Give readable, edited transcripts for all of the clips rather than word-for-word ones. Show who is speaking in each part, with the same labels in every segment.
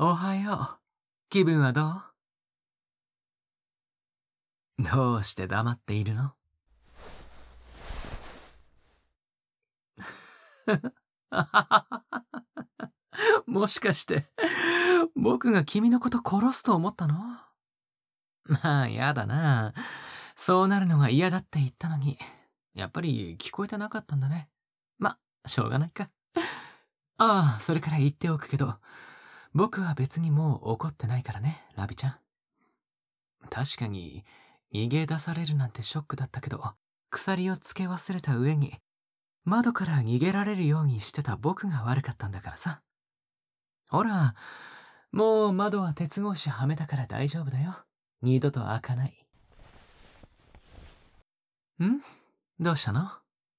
Speaker 1: おはよう。気分はどう？どうして黙っているの？もしかして、僕が君のこと殺すと思ったの？まあ、やだな。そうなるのが嫌だって言ったのに、やっぱり聞こえてなかったんだね。ま、しょうがないか。ああ、それから言っておくけど、僕は別にもう怒ってないからね、ラビちゃん。確かに、逃げ出されるなんてショックだったけど、鎖をつけ忘れた上に、窓から逃げられるようにしてた僕が悪かったんだからさ。ほら、もう窓は鉄格子はめたから大丈夫だよ。二度と開かない。ん？どうしたの？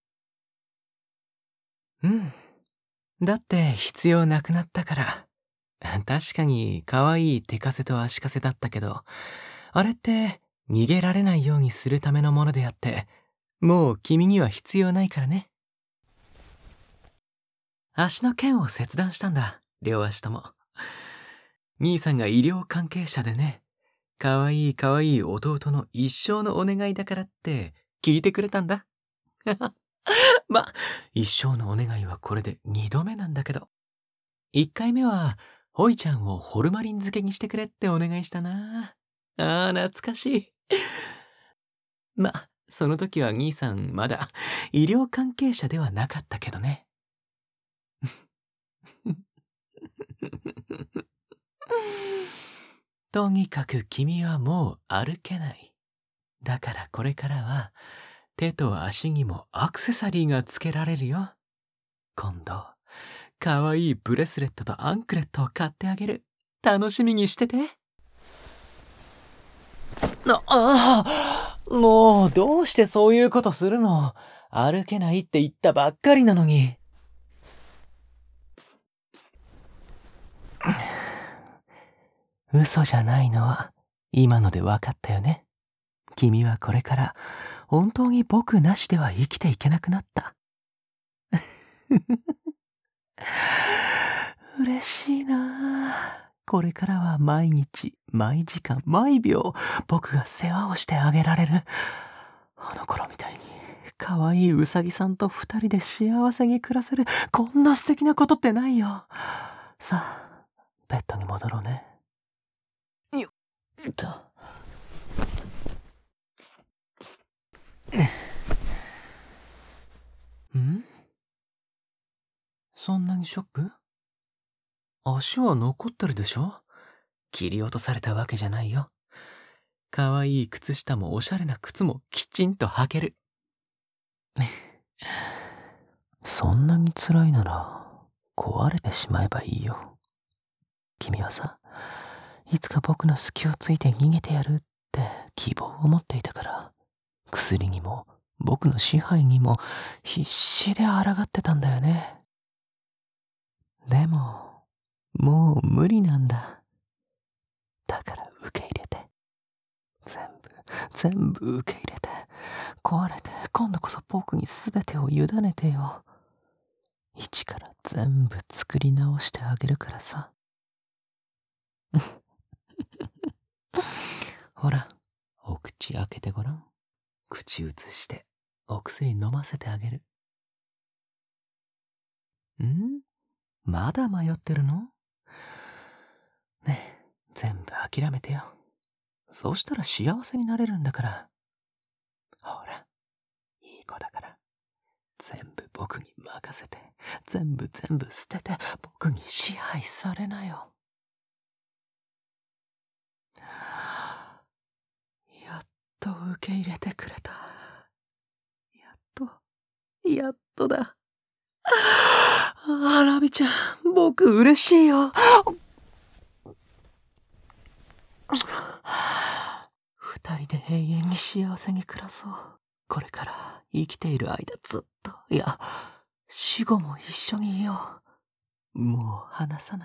Speaker 1: うん。だって必要なくなったから。確かに可愛い手枷と足かせだったけど、あれって逃げられないようにするためのものであって、もう君には必要ないからね。足の腱を切断したんだ、両足とも。兄さんが医療関係者でね、可愛い可愛い弟の一生のお願いだからって聞いてくれたんだ。ま、一生のお願いはこれで二度目なんだけど。一回目は、ホイちゃんをホルマリン漬けにしてくれってお願いしたな。ああ、懐かしい。ま、その時は兄さんまだ医療関係者ではなかったけどね。とにかく君はもう歩けない。だからこれからは手と足にもアクセサリーがつけられるよ。今度、かわいいブレスレットとアンクレットを買ってあげる。楽しみにしてて。もうどうしてそういうことするの？歩けないって言ったばっかりなのに。嘘じゃないのは今ので分かったよね。君はこれから本当に僕なしでは生きていけなくなった。嬉しいなあ。これからは毎日、毎時間、毎秒、僕が世話をしてあげられる。あの頃みたいに、可愛いウサギさんと二人で幸せに暮らせる。こんな素敵なことってないよ。さあ、ベッドに戻ろうね。よっと。ん？そんなにショック？足は残ってるでしょ？切り落とされたわけじゃないよ。可愛い靴下もおしゃれな靴もきちんと履ける。そんなに辛いなら壊れてしまえばいいよ。君はさ、いつか僕の隙をついて逃げてやるって希望を持っていたから、薬にも僕の支配にも必死で抗ってたんだよね。でも、もう無理なんだ。だから受け入れて。全部受け入れて。壊れて、今度こそ僕に全てを委ねてよ。一から全部作り直してあげるからさ。ほら、お口開けてごらん。口移して、お薬飲ませてあげる。まだ迷ってるの？ねえ、全部諦めてよ。そうしたら幸せになれるんだから。ほら、いい子だから。全部僕に任せて、全部捨てて、僕に支配されなよ。やっと受け入れてくれた。やっとだ。ラビちゃん、僕嬉しいよ。二人で永遠に幸せに暮らそう。これから生きている間ずっと、いや、死後も一緒にいよう。もう離さない。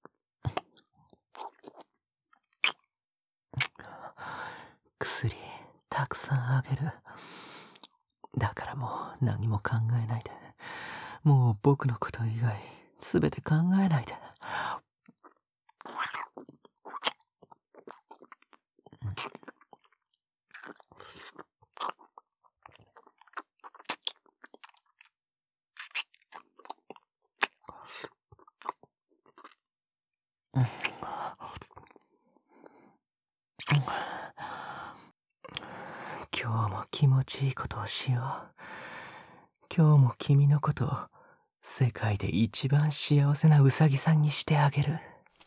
Speaker 1: 薬、 たくさんあげる。だからもう何も考えないで。もう僕のこと以外、すべて考えないで。今日も気持ちいいことをしよう。今日も君のことを世界で一番幸せなウサギさんにしてあげる。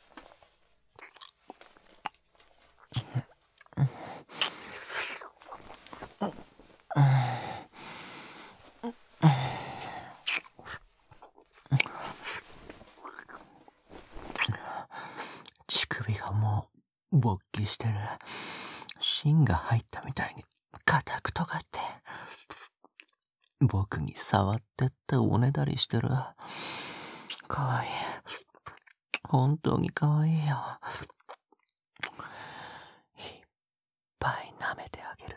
Speaker 1: 乳首がもう勃起してる。芯が入ったみたいに硬く尖って、僕に触ってっておねだりしてる。かわいい。本当にかわいいよ。いっぱい舐めてあげる。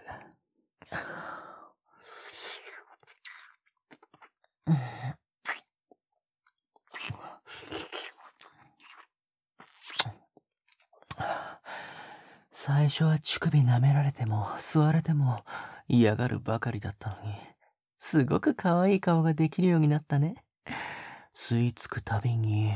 Speaker 1: 最初は乳首舐められても吸われても嫌がるばかりだったのに、すごく可愛い顔ができるようになったね。吸い付くたびに、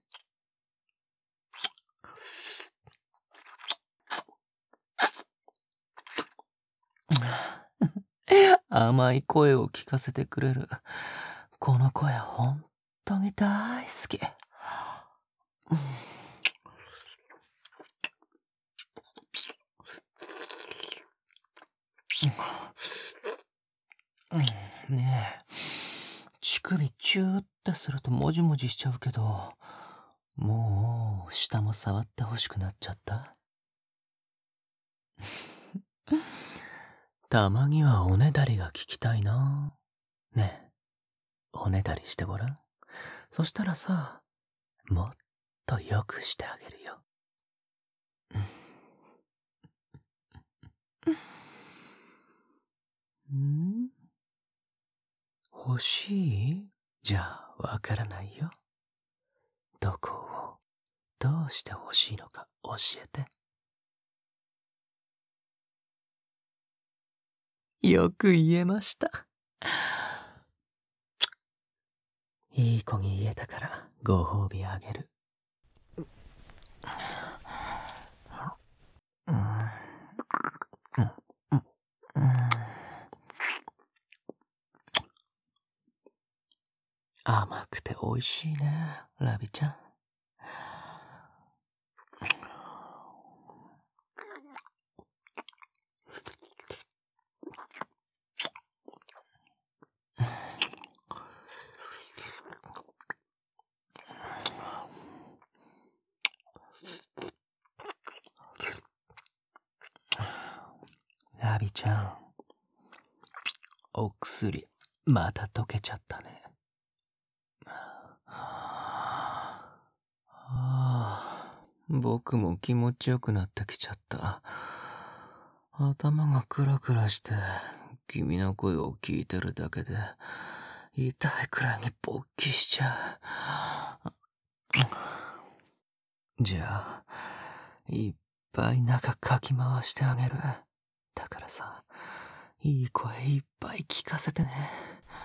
Speaker 1: 甘い声を聞かせてくれる。この声本当に大好き。ねえ、乳首チューってするともじもじしちゃうけど、もう下も触ってほしくなっちゃった。たまにはおねだりが聞きたいな。ねえ、おねだりしてごらん。そしたらさ、もっとよくしてあげるよ。欲しい？じゃあわからないよ。どこをどうして欲しいのか教えて。よく言えました。いい子に言えたからご褒美あげる。甘くて美味しいね、ラビちゃん。ラビちゃん、お薬また溶けちゃったね。僕も気持ちよくなってきちゃった。頭がクラクラして、君の声を聞いてるだけで、痛いくらいに勃起しちゃう。じゃあ、いっぱい中かき回してあげる。だからさ、いい声いっぱい聞かせてね。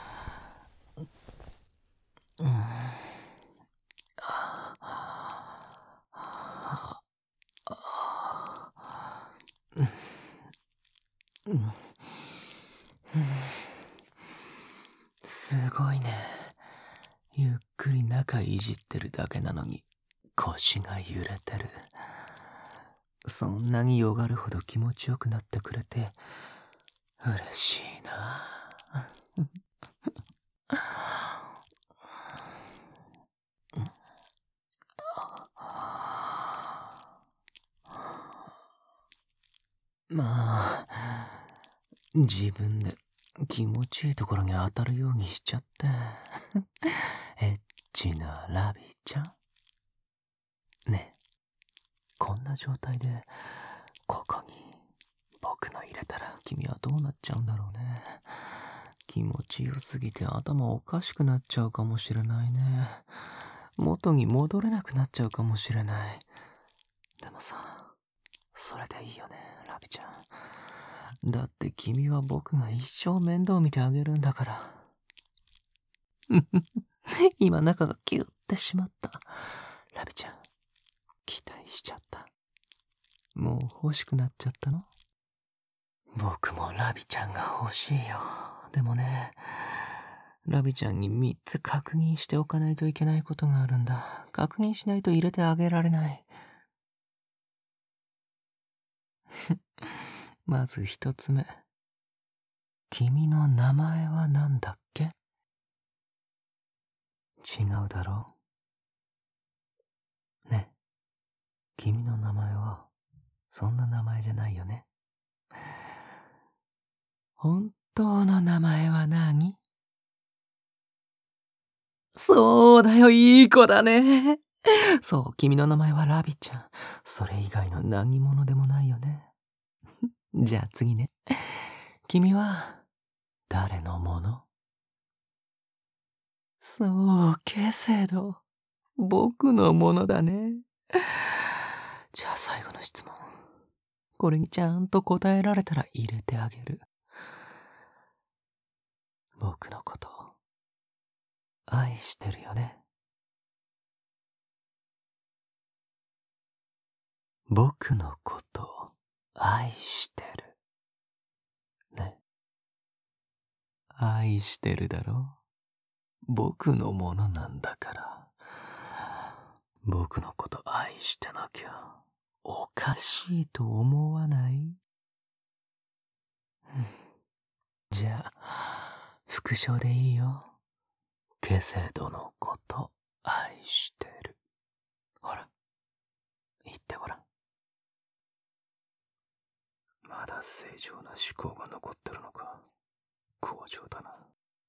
Speaker 1: すごいね。ゆっくり中いじってるだけなのに腰が揺れてる。そんなによがるほど気持ちよくなってくれて嬉しいな。まあ、自分で気持ちいいところに当たるようにしちゃって。エッチなラビちゃん。ねえ、こんな状態でここに僕のいるれたら君はどうなっちゃうんだろうね。気持ちよすぎて頭おかしくなっちゃうかもしれないね。元に戻れなくなっちゃうかもしれない。でもさ、それでいいよね、ラビちゃん。だって君は僕が一生面倒見てあげるんだから。今中がキュッてしまった。ラビちゃん、期待しちゃった。もう欲しくなっちゃったの？僕もラビちゃんが欲しいよ。でもね、ラビちゃんに3つ確認しておかないといけないことがあるんだ。確認しないと入れてあげられない。まず1つ目。君の名前は何だっけ？違うだろう。ね、君の名前はそんな名前じゃないよね。本当の名前は何？そうだよ、いい子だね。そう、君の名前はラビちゃん。それ以外の何者でもないよね。じゃあ次ね。君は誰のもの？そう、ケセド。僕のものだね。じゃあ最後の質問。これにちゃんと答えられたら入れてあげる。僕のこと愛してるよね。僕のこと愛してる。ね。愛してるだろ？僕のものなんだから。僕のこと愛してなきゃおかしいと思わない？じゃあ、復唱でいいよ。ケセドのこと愛してる。ほら、言ってごらん。まだ正常な思考が残ってるのか。好調だな。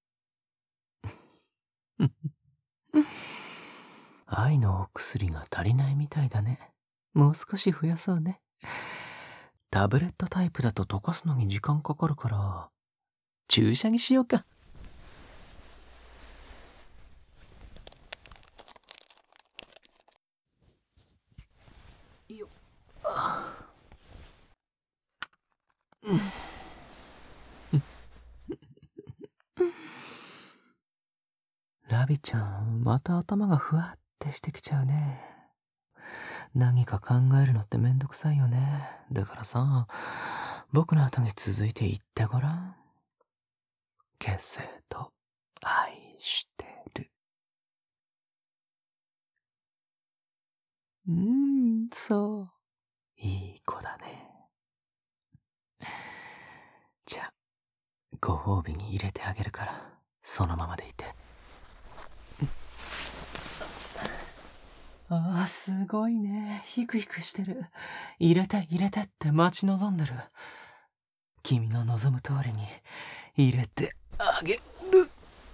Speaker 1: 愛のお薬が足りないみたいだね。もう少し増やそうね。タブレットタイプだと溶かすのに時間かかるから、注射にしようか。よっ。ラビちゃん、また頭がふわってしてきちゃうね。何か考えるのってめんどくさいよね。だからさ、僕の後に続いて言ってごらん。ケセド、愛してる。そう。いい子だね。じゃあ、ご褒美に入れてあげるから、そのままでいて。ああ、すごいね。ヒクヒクしてる。入れて入れてって待ち望んでる。君の望む通りに入れてあげる。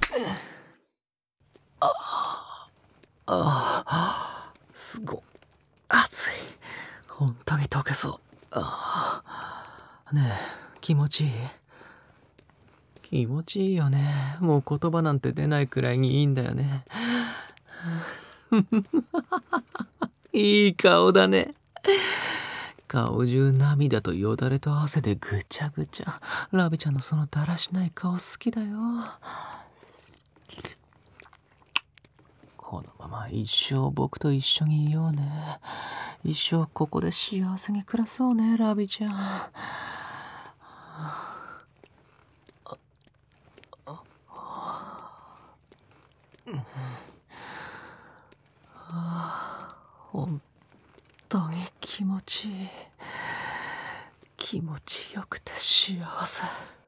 Speaker 1: すごい熱い。本当に溶けそう。ねえ、気持ちいい？気持ちいいよね。もう言葉なんて出ないくらいにいいんだよね。いい顔だね。顔中涙とよだれと汗でぐちゃぐちゃ。ラビちゃんのそのだらしない顔好きだよ。このまま一生僕と一緒にいようね。一生ここで幸せに暮らそうね、ラビちゃん。本当に気持ちいい。気持ちよくて幸せ。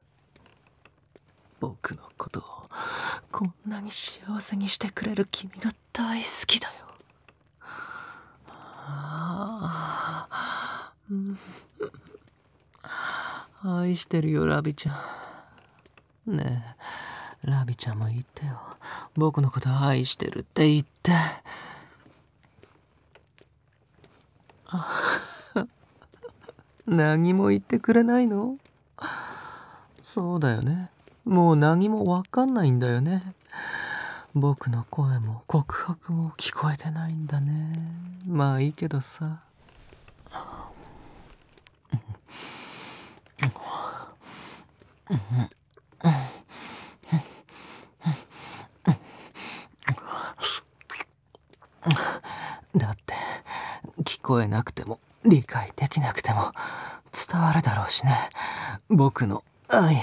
Speaker 1: 僕のことをこんなに幸せにしてくれる君が大好きだよ。愛してるよ、ラビちゃん。ねえ、ラビちゃんも言ってよ。僕のこと愛してるって言って。何も言ってくれないの？ そうだよね。もう何もわかんないんだよね。僕の声も告白も聞こえてないんだね。まあいいけどさ。だって聞こえなくても理解できなくても伝わるだろうしね。僕の愛。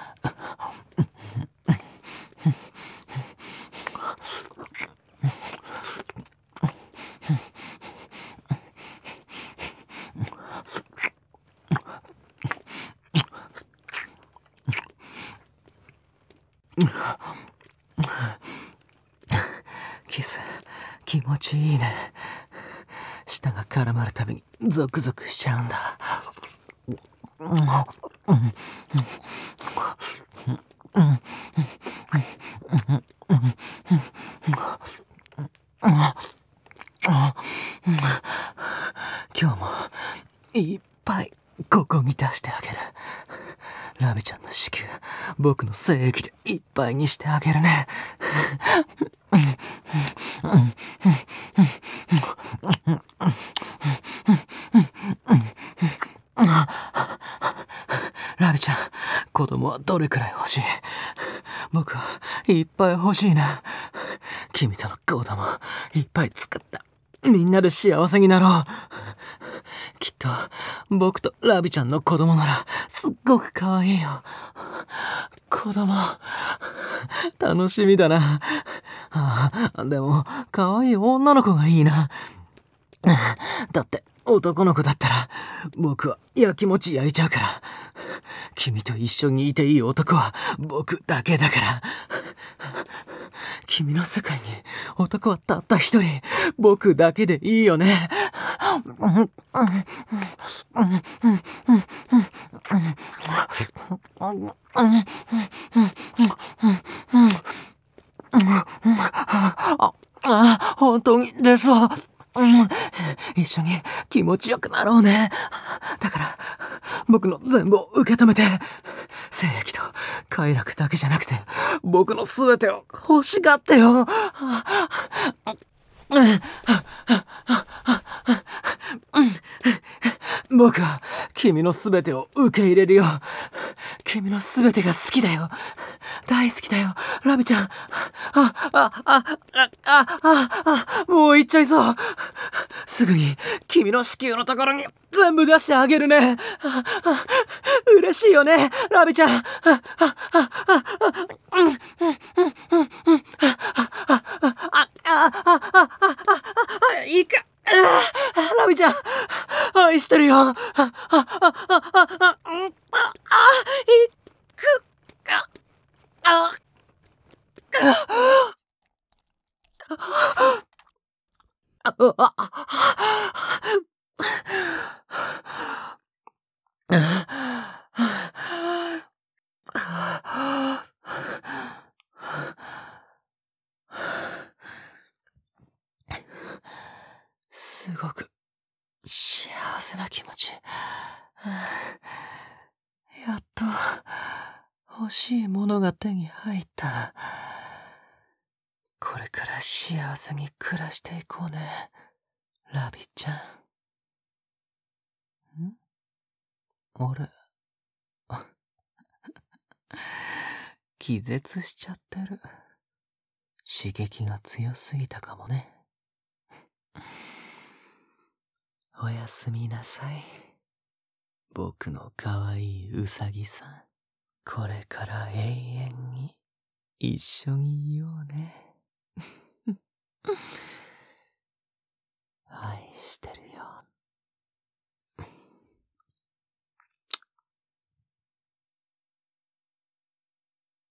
Speaker 1: キス気持ちいいね。舌が絡まるたびにゾクゾクしちゃうんだ。今日もいっぱいここに出してあげる。ラビちゃんの子宮、僕の精液でいっぱいにしてあげるね。ラビちゃん、子供はどれくらい欲しい？僕はいっぱい欲しいな。君との子供いっぱい作った。みんなで幸せになろう。きっと僕とラビちゃんの子供ならすっごく可愛いよ。子供楽しみだな。でも可愛い女の子がいいな。だって男の子だったら僕はやきもち焼いちゃうから。君と一緒にいていい男は僕だけだから。君の世界に男はたった一人、僕だけでいいよね。本当にですわ。一緒に気持ちよくなろうね。だから僕の全部を受け止めて、精液と快楽だけじゃなくて僕の全てを欲しがってよ。僕は君の全てを受け入れるよ。君の全てが好きだよ。大好きだよ、ラビちゃん。もう行っちゃいそう。すぐに君の子宮のところに全部出してあげるね。嬉しいよね、ラビちゃん。いいか。ラビちゃん、愛してるよ。いくか。すごく幸せな気持ち。やっと欲しいものが手に入った。これから幸せに暮らしていこうね、ラビちゃん。俺気絶しちゃってる。刺激が強すぎたかもね。おやすみなさい、僕のかわいいウサギさん。これから永遠に一緒にいようね。愛してるよ。